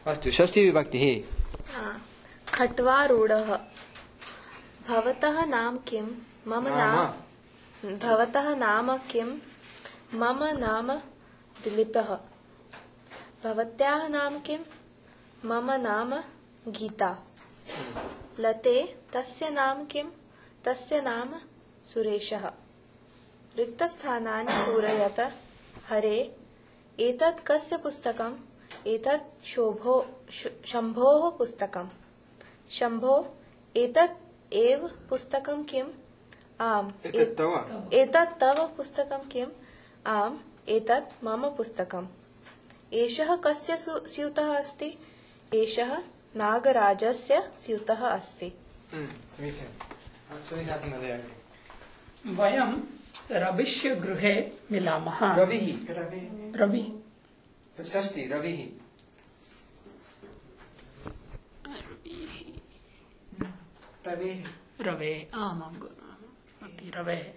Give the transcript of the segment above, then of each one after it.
अस्तु षष्ठीविभक्तिः खट्वारूढः भवतः नाम किं मम नाम भवतः नाम किं मम नाम दिलीपः भवत्याः नाम किं मम नाम गीता लते तस्य नाम किं तस्य नाम सुरेशः रिक्तस्थानानि पूरयत हरे एतत् कस्य पुस्तकम् एतत् शम्भोः पुस्तकम् शम्भो एतत् एव पुस्तकं किम् आम् एतत् तव पुस्तकं किम् आम् एतत् मम पुस्तकम् एषः कस्य स्यूतः अस्ति एषः नागराजस्य स्यूतः अस्ति वयं रविस्य गृहे मिलामः रवि षष्ठी रविः रवे रवे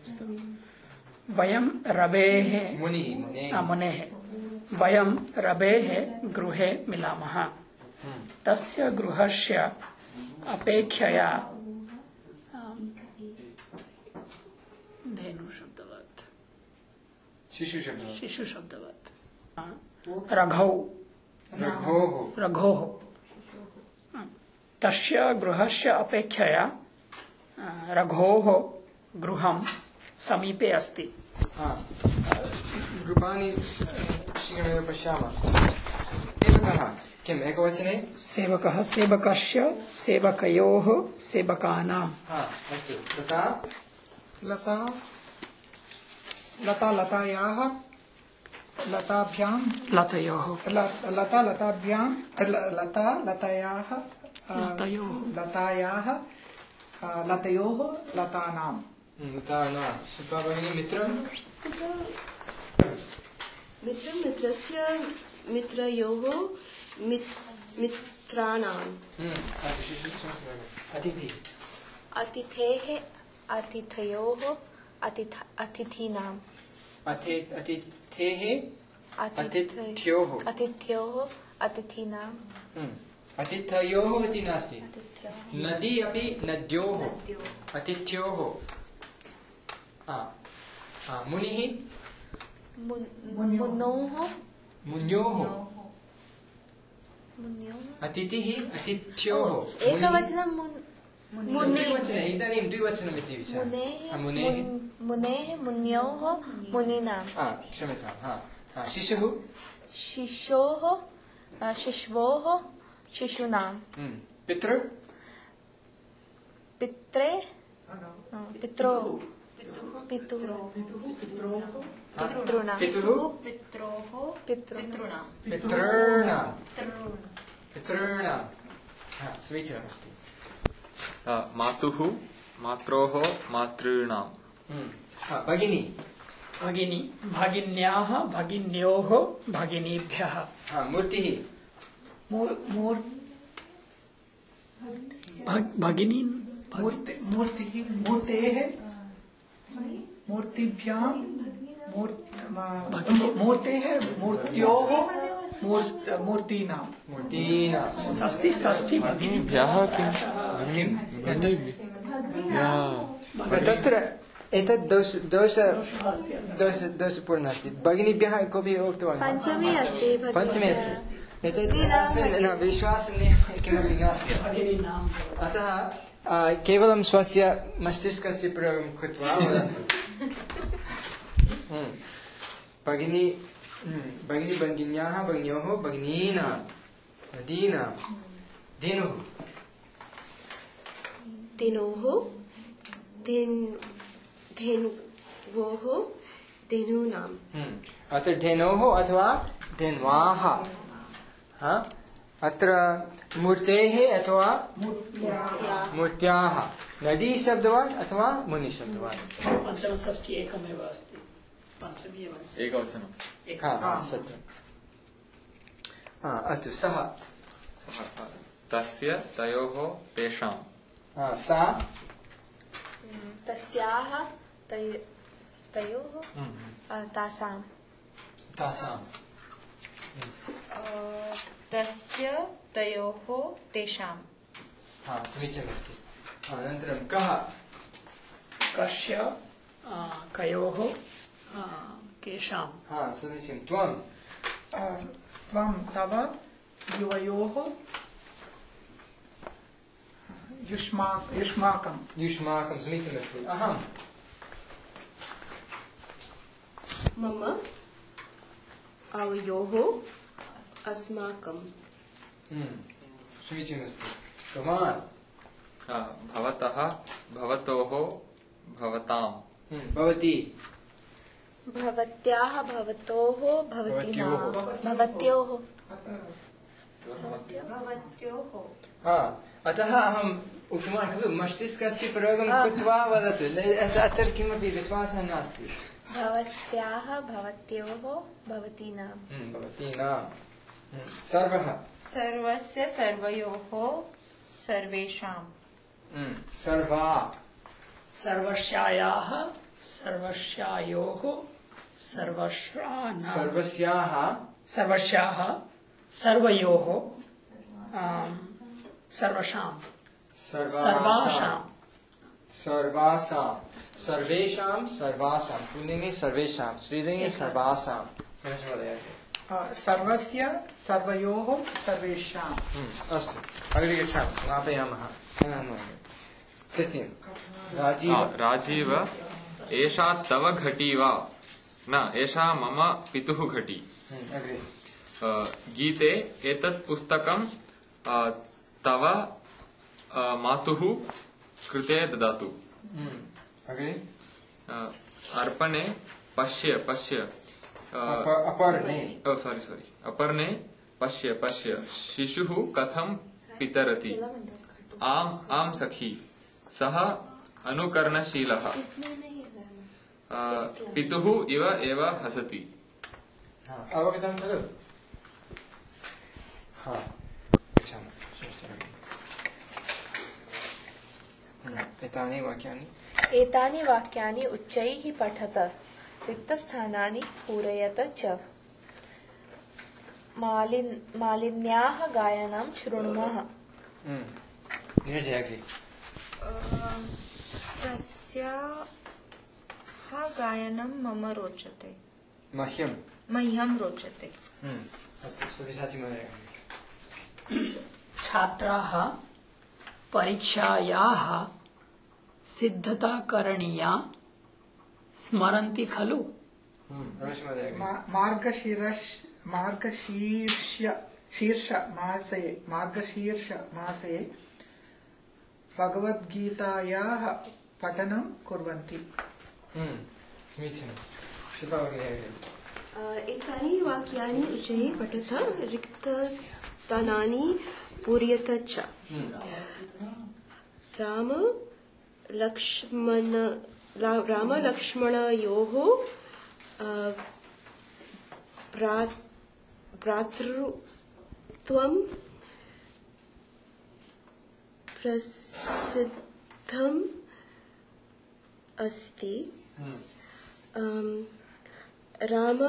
वयं रवेः मुनेः वयं रवेः गृहे मिलामः तस्य गृहस्य अपेक्षया धेनुशब्दवत् शिशुशब्दवत् रघोः तस्य गृहस्य अपेक्षया रघोः गृहं समीपे अस्ति रूपाणि शीघ्रमेव पश्यामः सेवकः किम् एकवचने सेवकः सेवकस्य सेवकयोः सेवकानाम् अस्तु लतायाः लताभ्यां लतयोः लतायाः लतयोः लतानां भगिनी मित्रं मित्रस्य मित्रयोः मित्राणाम् अतिथेः अतिथयोः अतिथीनाम् अतिथेः अतिथ्योः अतिथीनाम् अतिथयोः इति नास्ति नदी अपि नद्योः अतिथ्योः मुनिः मुन्योः अतिथिः अतिथ्योः एकवचनं द्विवचने इदानीं द्विवचनमिति विचारः मुनेः मुन्योः मुनीनां क्षम्यतां शिशुः शिशोः शिशवोः शिशूनां पितृ पित्रे पित्रोः पितॄणां समीचीनम् अस्ति मातुः मात्रोः मातॄणां भगिनी भगिन्याः भगिन्योः भगिनीभ्यः मूर्तिः भगिनी मूर्तेः मूर्तिभ्यां मूर्तेः मूर्त्योः मूर्तीनां षष्ठी भगिनीभ्यः तत्र एतत् दोषपूर्णः अस्ति भगिनीभ्यः कोऽपि उक्तवान् पञ्चमी अस्ति एतत् अस्मिन् विश्वासने किमपि नास्ति अतः केवलं स्वस्य मस्तिष्कस्य प्रयोगं कृत्वा वदन्तु भगिनी भगिन्याः भगिन्योः भगिनीनां नदीनां धेनुः धेनुवोः धेनूनाम् अत्र धेनोः अथवा धेन्वाः अत्र मूर्तेः अथवा मूर्त्याः नदी शब्दवान् अथवा मुनि शब्दवान् पञ्चमषष्ठी एकमेव अस्ति पञ्चमी एकवचनं सत्यम् अस्तु सः तस्य तयोः तेषां सा तस्याः तयोः तासां तस्य तयोः तेषां हा समीचीनमस्ति अनन्तरं कः कस्य कयोः केषां हा समीचीनं त्वं त्वं तव युवयोः युष्माकं युष्माकं समीचीनमस्ति अहं मम आवयोः अस्माकं समीचीनमस्ति भवान् भवतः भवतोः भवताम् भवती भवत्याः भवतोः भवतीनां भवत्योः हा अतः अहम् उक्तवान् खलु मस्तिष्कस्य प्रयोगं कृत्वा वदतु अत्र किमपि विश्वासः नास्ति भवत्याः भवत्योः भवतीनां भवतीनां सर्वः सर्वस्य सर्वयोः सर्वेषां सर्वा सर्वस्यायाः सर्वस्यायोः सर्वस्यानां सर्वस्याः सर्वस्याः सर्वयोः सर्वशां सर्वासां सर्वासां सर्वेषां सर्वासां पुल्लिङ्गे सर्वेषां स्त्रीलिङ्गे सर्वासां सर्वस्य सर्वयोः सर्वेषाम् अस्तु अग्रे गच्छामः समापयामः तृतीयं राजीव राजीव एषा तव घटी वा न एषा मम पितुः घटी अग्रे गीते एतत् पुस्तकं तव मातुः कृते ददातु अग्रे अर्पणे पश्य पश्य अपर्णे सॉरी अपर्णे पश्य पश्य शिशुः कथं पितरति आम आम सखी सः अनुकरणशीलः पितुः इव एव हसति अवगतं खलु एतानि वाक्यानि उच्चैः पठत रिक्तस्थानानि पूरयत च मालिन्याः गायनं शृणुमः तस्याः गायनं मम रोचते मह्यं रोचते छात्राः परीक्षायाः सिद्धता करणीया स्मरन्ति खलु मार्गशीर्ष मासे भगवद्गीतायाः पठनं कुर्वन्ति एतानि वाक्यानि उच्चैः पठत रिक्तस्थानानि पूरयत च रामलक्ष्मणयोः भ्रातृत्वं प्रसिद्धम् अस्ति राम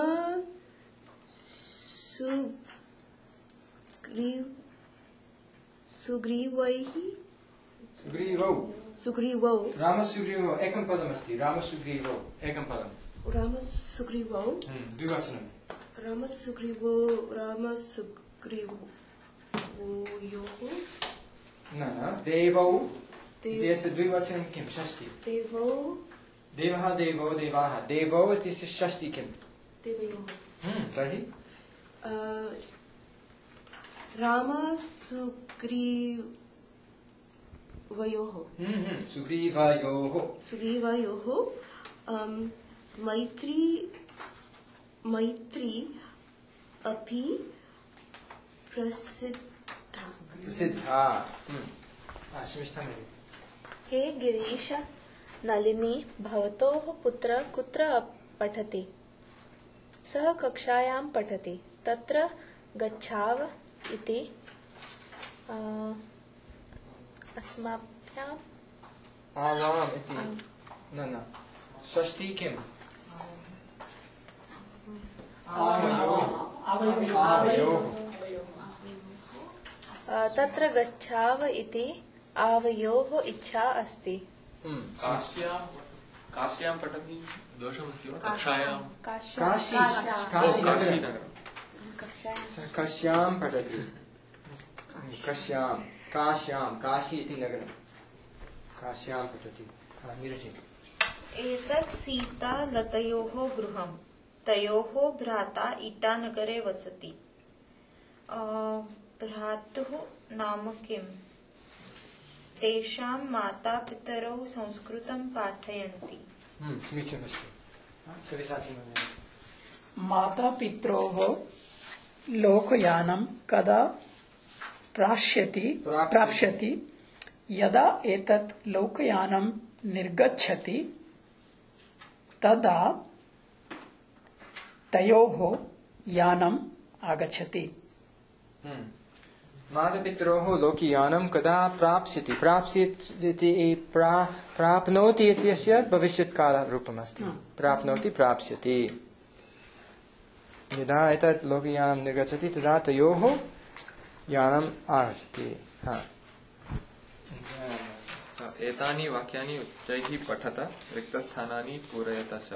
सुग्रीवौ रामसुग्रीवौ एकं पदमस्ति रामसुग्रीवौ एकं पदं रामसुग्रीवौ द्विवचनं रामसुग्रीवयोः न देवौ इत्यस्य द्विवचनं किं षष्ठी देवः देवौ देवाः देवौ इत्यस्य षष्ठी किं देवयोः तर्हि रामसुग्रीवयोः सुग्रीवयोः मैत्री अपि प्रसिद्धा हे गिरीश नलिनी भवतोः पुत्र कुत्र पठति सः कक्षायां पठति तत्र गच्छाव इति अस्मभ्याम् आवाम् इति न षष्ठी किम् आवयोः तत्र गच्छाव इति आवयोः इच्छा अस्ति। काश्यां पठति दोषमस्ति वा? कक्षायां काश्यां पठति। काशी इति नगरं काश्यां पठति। नीरज एतत् सीतालतयोः गृहं। तयोः भ्राता ईटानगरे वसति। भ्रातुः नाम किम्? तेषां मातापितरौ संस्कृतं पाठयन्ति। मातापित्रोः लोकयानं कदा प्राप्स्यति? यदा एतत् लोकयानं निर्गच्छति तदा तयोः यानम् आगच्छति। मातापित्रोः लोकयानं कदा प्राप्स्यति? प्राप्नोति इत्यस्य भविष्यत्कालरूपमस्ति। प्राप्नोति प्राप्स्यति। यदा एतत् लोकयानं निर्गच्छति तदा तयोः यानम् आगच्छति। एतानि वाक्यानि उच्चैः पठत रिक्तस्थानानि पूरयत च।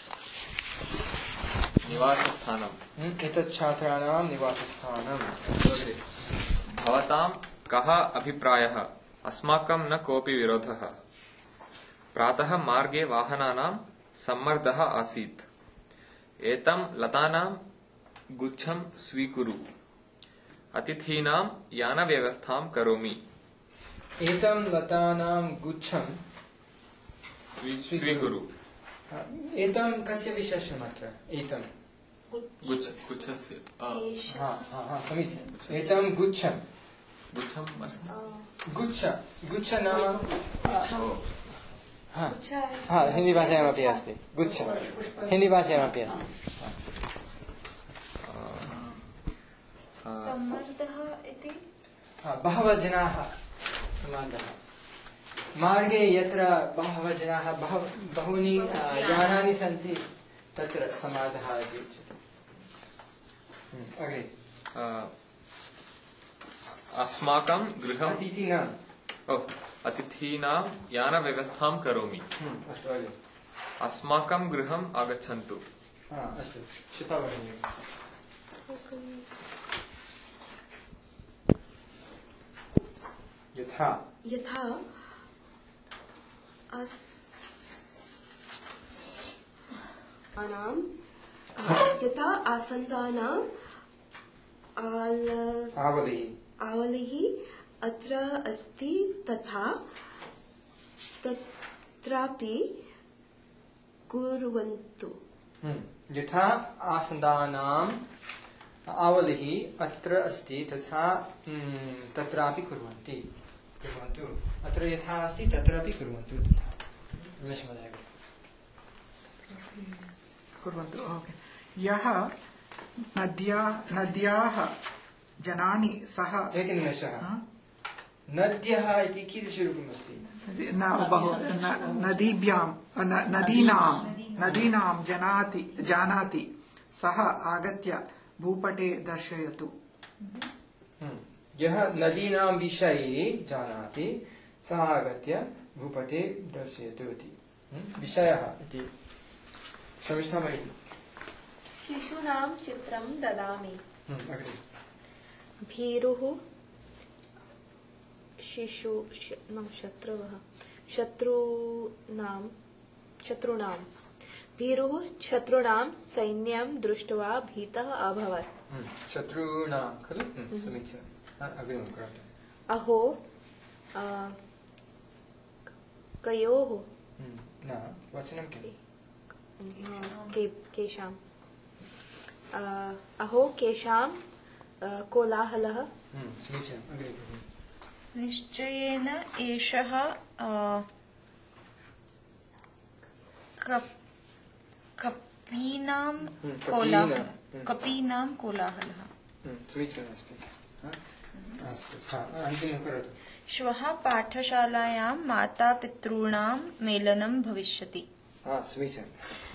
निवासस्थानम्। एतत् छात्राणां निवासस्थानम्। भवतां कः अभिप्रायः? अस्माकं न कोऽपि विरोधः। प्रातः मार्गे वाहनानां सम्मर्दः आसीत्। एतं लतानां गुच्छं स्वीकुरु। अतिथीनां यानव्यवस्थां करोमि। एतं लतानां गुच्छं स्वीकुरु। एतं कस्य विशेषणम् अत्र? एतं गुच्छस्य समीचीनम्। एतं गुच्छं गुच्छ नाम हिंदी भाषायामपि अस्ति। गुच्छ हिंदी भाषायामपि अस्ति। सम्मर्दः इति बहवः जनाः सम्मर्दः। मार्गे यत्र बहवः जनाः बहूनि यानानि सन्ति तत्र सम्मर्दः इति उच्यते। अग्रे अस्माकं गृहम् अतिथीनां यानव्यवस्थां करोमि। अस्तु अग्रे अस्माकं गृहम् आगच्छन्तु। अस्तु शिल्पा भगिनी। यथा आसन्दानां आवलिः अत्र अस्ति तथा तत्रापि कुर्वन्तु। यथा आसन्दानाम् आवलिः अत्र अस्ति तथा तत्रापि कुर्वन्तु। अत्र यथा अस्ति तत्रापि कुर्वन्तु। तथा कुर्वन्तु। यः नद्याः जनानि सह एकनिमेषः। नद्यः इति कीदृशरूपमस्ति? नदीनां जानाति सः आगत्य भूपटे दर्शयतु। यः नदीनां विषये जानाति सः आगत्य भूपटे दर्शयतु इति विषयः इति। शमिष्ठा भगिनी। शिशूनां चित्रं ददामि। अग्रे भीरुः शत्रुवः शत्रूणां भीरुः शत्रूणां सैन्यं दृष्ट्वा भीतः अभवत्। शत्रूणां खलु समीचीनम्। अग्रिमं करोतु। अहो कयोः न वचनं किम्? केषाम् अहो केषां कोलाहलः। समीचीनम्। अग्रे निश्चयेन एषः कपीनां कोलाहलः। समीचीनमस्ति। अस्तु अन्तिमं करोतु। श्वः पाठशालायां मातापितॄणां मेलनं भविष्यति। समीचीनम्।